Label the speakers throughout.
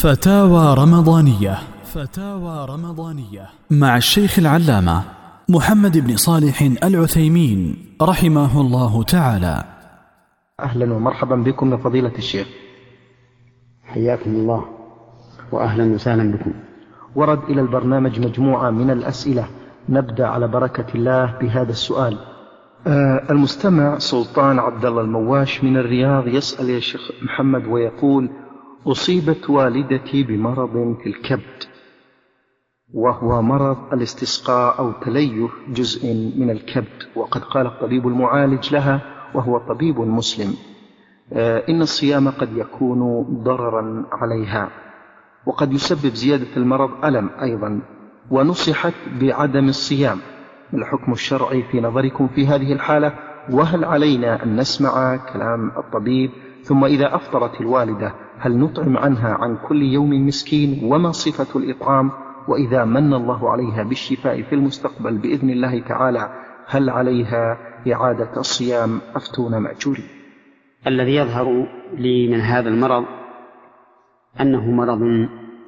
Speaker 1: فتاوى رمضانية. فتاوى رمضانية مع الشيخ العلامة محمد بن صالح العثيمين رحمه الله تعالى.
Speaker 2: أهلا ومرحبا بكم يا فضيلة الشيخ.
Speaker 3: حياكم الله وأهلا وسهلا بكم.
Speaker 2: ورد إلى البرنامج مجموعة من الأسئلة، نبدأ على بركة الله بهذا السؤال. المستمع سلطان عبد الله المواش من الرياض يسأل يا شيخ محمد ويقول: أصيبت والدتي بمرض في الكبد، وهو مرض الاستسقاء أو تليف جزء من الكبد، وقد قال الطبيب المعالج لها وهو طبيب مسلم إن الصيام قد يكون ضررا عليها، وقد يسبب زيادة المرض ألم أيضا، ونصحت بعدم الصيام. ما الحكم الشرعي في نظركم في هذه الحالة؟ وهل علينا أن نسمع كلام الطبيب؟ ثم إذا أفطرت الوالدة هل نطعم عنها عن كل يوم مسكين؟ وما صفة الإطعام؟ وإذا من الله عليها بالشفاء في المستقبل بإذن الله تعالى هل عليها إعادة الصيام؟ أفتونا مأجورين.
Speaker 3: الذي يظهر لي من هذا المرض أنه مرض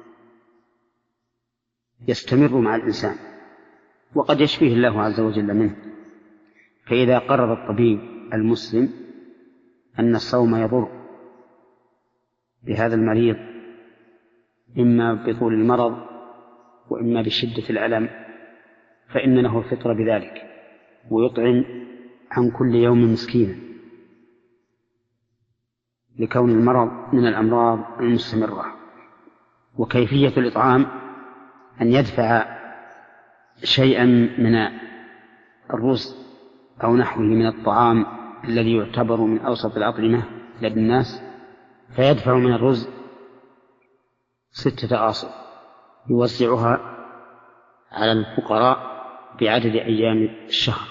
Speaker 3: يستمر مع الإنسان وقد يشفيه الله عز وجل منه، فإذا قرر الطبيب المسلم أن الصوم يضر بهذا المريض إما بطول المرض وإما بشدة الألم فإن له الفطر بذلك، ويطعم عن كل يوم مسكينا، لكون المرض من الأمراض المستمرة. وكيفية الإطعام أن يدفع شيئا من الرز أو نحوه من الطعام الذي يعتبر من أوسط الأطعمة لدى الناس، فيدفع من الرز 6 آصع يوزعها على الفقراء بعدد أيام الشهر.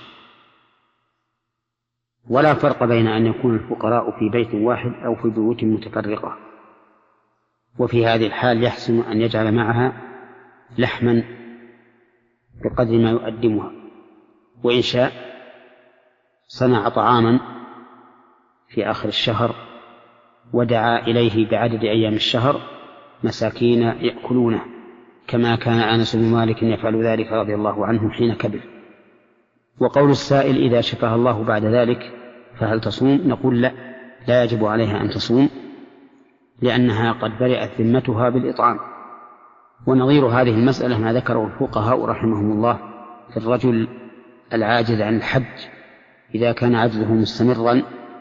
Speaker 3: ولا فرق بين أن يكون الفقراء في بيت واحد أو في بيوت متفرقة، وفي هذه الحال يحسن أن يجعل معها لحما بقدر ما يقدمها، وإن شاء صنع طعاما في آخر الشهر ودعا إليه بعدد أيام الشهر مساكين يأكلونه، كما كان أنس بن مالك يفعل ذلك رضي الله عنه حين كبر. وقول السائل إذا شفاها الله بعد ذلك فهل تصوم؟ نقول لا يجب عليها أن تصوم، لأنها قد برئت ذمتها بالإطعام. ونظير هذه المسألة ما ذكره الفقهاء رحمهم الله في الرجل العاجز عن الحج إذا كان عجزه مستمرا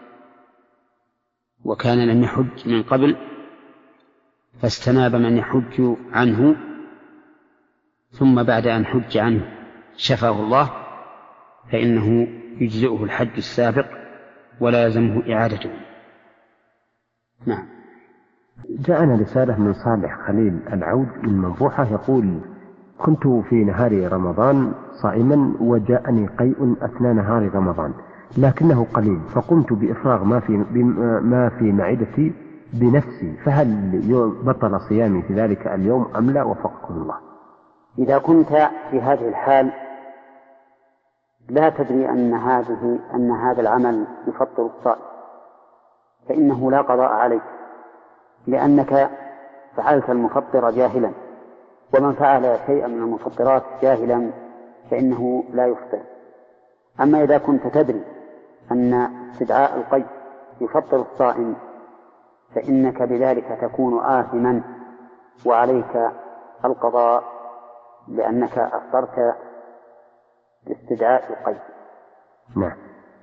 Speaker 3: وكان لم يحج من قبل فاستناب من يحج عنه، ثم بعد أن حج عنه شفاه الله، فإنه يجزئه الحج السابق ولا يلزمه إعادته. نعم.
Speaker 4: جاءنا رسالة من صالح خليل العود من منفوحة يقول: كنت في نهار رمضان صائما وجاءني قيء أثناء نهار رمضان لكنه قليل، فقمت بإفراغ ما في معدتي بنفسي، فهل بطل صيامي في ذلك اليوم أم لا؟ وفقكم الله.
Speaker 3: إذا كنت في هذه الحال لا تدري أن هذا العمل يفطر الصائم فإنه لا قضاء عليك، لأنك فعلت المفطر جاهلا، ومن فعل شيئا من المفطرات جاهلا فإنه لا يفطر. أما إذا كنت تدري أن استدعاء القيء يفطر الصائم فإنك بذلك تكون آثما وعليك القضاء، لأنك أفطرت باستدعاء القيء.
Speaker 4: نعم.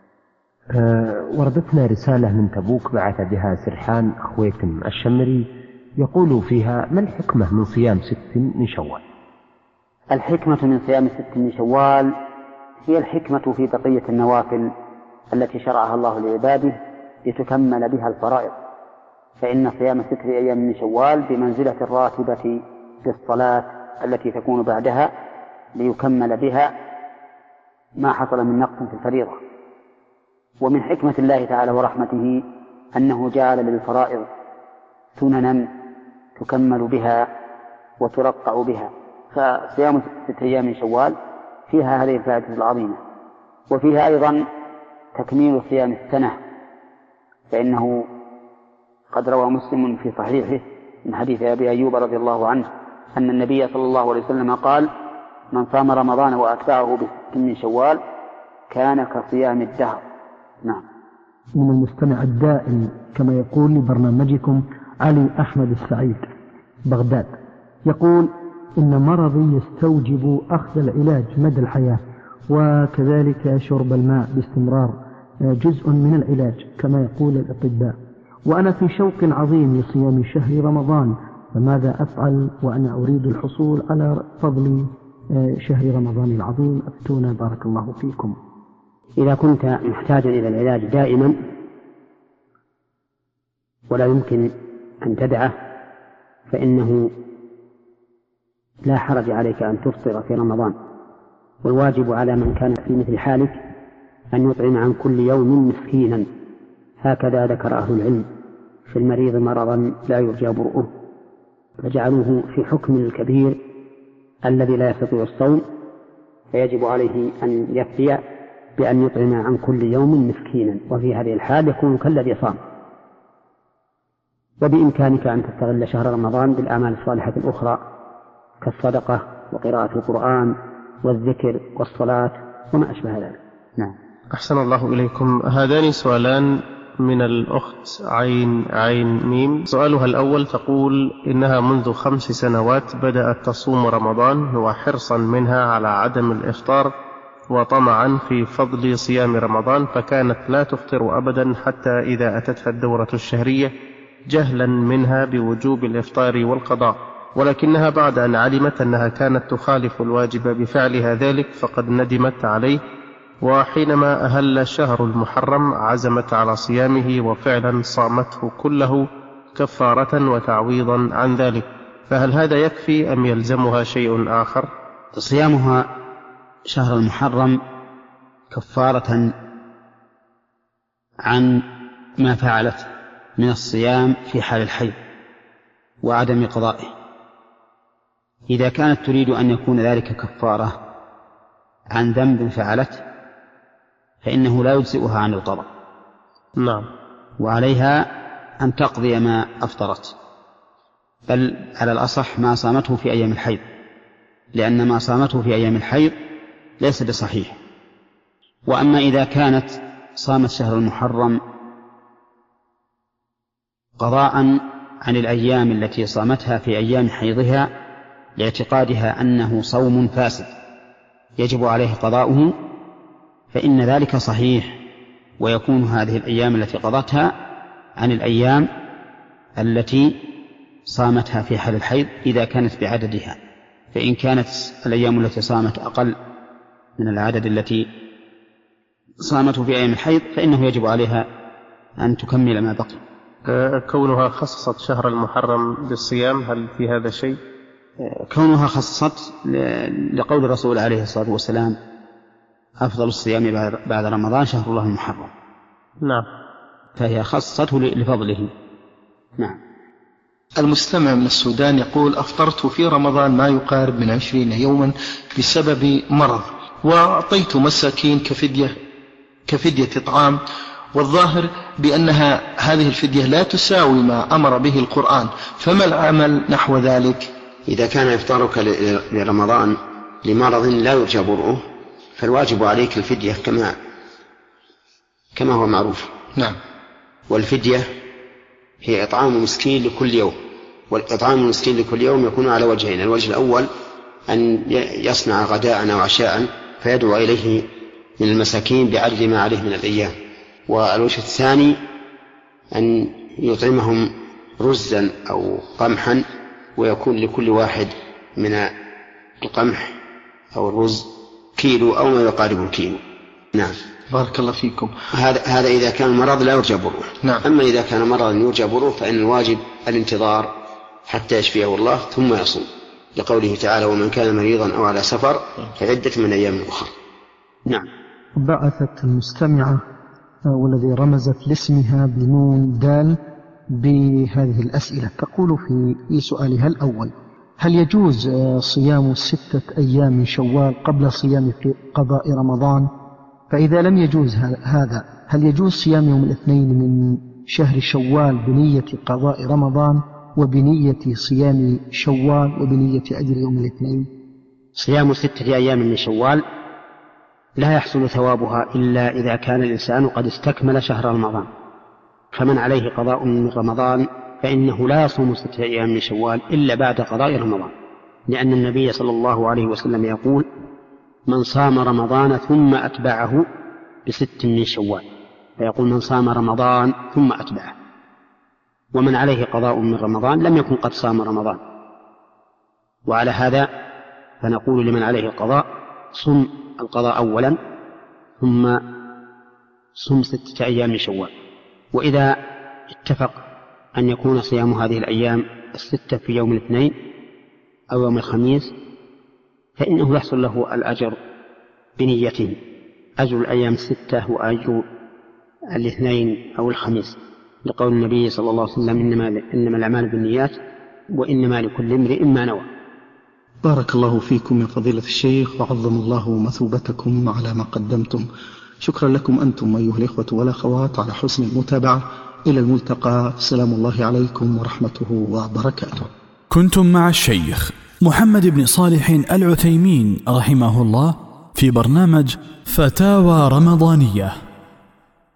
Speaker 4: وردتنا رسالة من تبوك بعث بها سرحان أخويكم الشمري يقول فيها: ما الحكمة من صيام 6 من شوال؟
Speaker 3: الحكمة من صيام 6 من شوال هي الحكمة في بقية النوافل التي شرعها الله لعباده لتكمل بها الفرائض، فإن صيام 6 أيام من شوال بمنزلة الراتبة للصلاة التي تكون بعدها ليكمل بها ما حصل من نقص في الفريضة. ومن حكمة الله تعالى ورحمته أنه جعل للفرائض سننا تكمل بها وترقع بها، فصيام 6 أيام من شوال فيها هذه الفائدة العظيمة. وفيها أيضا تكميل صيام السنة، فإنه قد روى مسلم في صحيحه من حديث أبي أيوب رضي الله عنه أن النبي صلى الله عليه وسلم قال: من صام رمضان وأتبعه ب6 من شوال كان كصيام الدهر. نعم.
Speaker 2: من المستمع الدائم كما يقول لبرنامجكم علي أحمد السعيد بغداد، يقول: إن مرضي يستوجب أخذ العلاج مدى الحياة، وكذلك شرب الماء باستمرار جزء من العلاج كما يقول الأطباء، وأنا في شوق عظيم لصيام شهر رمضان، فماذا أفعل وأنا أريد الحصول على فضل شهر رمضان العظيم؟ أفتونا بارك الله فيكم.
Speaker 3: إذا كنت محتاجا إلى العلاج دائما ولا يمكن أن تدعه فإنه لا حرج عليك أن تفطر في رمضان، والواجب على من كان في مثل حالك أن يطعم عن كل يوم مسكينا، هكذا ذكر أهل العلم في المريض مرضا لا يرجى برؤه، فجعلوه في حكم الكبير الذي لا يستطيع الصوم، فيجب عليه أن يكفي بأن يطعم عن كل يوم مسكينا، وفي هذه الحال يكون كالذي صام. وبإمكانك أن تستغل شهر رمضان بالأعمال الصالحة الأخرى كالصدقة وقراءة القرآن والذكر والصلاة وما أشبه ذلك. نعم.
Speaker 5: أحسن الله إليكم. هذان سؤالان من الأخت عين ميم. سؤالها الأول تقول إنها منذ 5 سنوات بدأت تصوم رمضان وحرصا منها على عدم الإفطار وطمعا في فضل صيام رمضان، فكانت لا تفطر أبدا حتى إذا أتتها الدورة الشهرية جهلا منها بوجوب الإفطار والقضاء، ولكنها بعد أن علمت أنها كانت تخالف الواجب بفعلها ذلك فقد ندمت عليه، وحينما أهل شهر المحرم عزمت على صيامه وفعلا صامته كله كفارة وتعويضا عن ذلك، فهل هذا يكفي أم يلزمها شيء آخر؟
Speaker 3: صيامها شهر المحرم كفارة عن ما فعلت من الصيام في حال الحيض وعدم قضائه. إذا كانت تريد أن يكون ذلك كفارة عن ذنب فعلت فإنه لا يجزئها عن القضاء.
Speaker 5: نعم.
Speaker 3: وعليها أن تقضي ما أفطرت، بل على الأصح ما صامته في أيام الحيض، لأن ما صامته في أيام الحيض ليس بصحيح. وأما إذا كانت صامت شهر المحرم قضاء عن الأيام التي صامتها في أيام حيضها لاعتقادها أنه صوم فاسد يجب عليه قضاؤه، فإن ذلك صحيح، ويكون هذه الأيام التي قضتها عن الأيام التي صامتها في حال الحيض إذا كانت بعددها. فإن كانت الأيام التي صامت أقل من العدد التي صامته في أيام الحيض فإنه يجب عليها أن تكمل ما بقي.
Speaker 5: كونها خصصت شهر المحرم بالصيام هل في هذا شيء؟
Speaker 3: كونها خصصت لقول الرسول عليه الصلاة والسلام: أفضل الصيام بعد رمضان شهر الله المحرم.
Speaker 5: نعم.
Speaker 3: فهي خصصته لفضله. نعم.
Speaker 2: المستمع من السودان يقول: أفطرت في رمضان ما يقارب من 20 يوما بسبب مرض، وأعطيت مساكين كفدية إطعام، والظاهر بأنها هذه الفدية لا تساوي ما أمر به القرآن، فما العمل نحو ذلك؟
Speaker 3: إذا كان إفطارك لرمضان لمرض لا يرجى برؤه فالواجب عليك الفدية كما هو معروف.
Speaker 2: نعم.
Speaker 3: والفدية هي إطعام مسكين لكل يوم، والإطعام المسكين لكل يوم يكون على وجهين: الوجه الأول أن يصنع غداء أو عشاء فيدعو إليه من المساكين بعدد ما عليه من الأيام، والوجه الثاني أن يطعمهم رزا أو قمحا ويكون لكل واحد من القمح أو الرز كيلو أو ما يقارب الكيلو. نعم.
Speaker 2: بارك الله فيكم.
Speaker 3: هذا إذا كان المرض لا يرجى بروه.
Speaker 2: نعم.
Speaker 3: أما إذا كان مرضا يرجى بروه فإن الواجب الانتظار حتى يشفيه الله ثم يصوم، لقوله تعالى: ومن كان مريضا أو على سفر فعدة من أيام أخرى. نعم.
Speaker 2: بعثت المستمعة والذي رمزت لاسمها بنون دال بهذه الأسئلة، تقول في سؤالها الأول: هل يجوز صيام 6 أيام من شوال قبل صيام قضاء رمضان؟ فإذا لم يجوز هذا هل يجوز صيام يوم الاثنين من شهر شوال بنية قضاء رمضان؟ وبنية صيام شوال وبنية أجر يوم الاثنين؟
Speaker 3: صيام 6 أيام من شوال لا يحصل ثوابها إلا إذا كان الإنسان قد استكمل شهر رمضان، فمن عليه قضاء من رمضان فإنه لا يصوم 6 أيام من شوال إلا بعد قضاء رمضان، لأن النبي صلى الله عليه وسلم يقول: من صام رمضان ثم أتبعه ب6 من شوال، فيقول: من صام رمضان ثم أتبعه، ومن عليه قضاء من رمضان لم يكن قد صام رمضان. وعلى هذا فنقول لمن عليه القضاء: صم القضاء أولا ثم صم 6 أيام من شوال. وإذا اتفق أن يكون صيام هذه الأيام 6 في يوم الاثنين أو يوم الخميس فإنه يحصل له الأجر بنيته، أجر الأيام 6 وأجر الاثنين أو الخميس، لقول النبي صلى الله عليه وسلم: إنما الأعمال بالنيات وإنما لكل امرئ ما نوى.
Speaker 2: بارك الله فيكم يا فضيلة الشيخ، وعظم الله مثوبتكم على ما قدمتم. شكرا لكم أنتم أيها الإخوة والأخوات على حسن المتابعة. إلى الملتقى، سلام الله عليكم ورحمته وبركاته.
Speaker 1: كنتم مع الشيخ محمد بن صالح العثيمين رحمه الله في برنامج فتاوى رمضانية.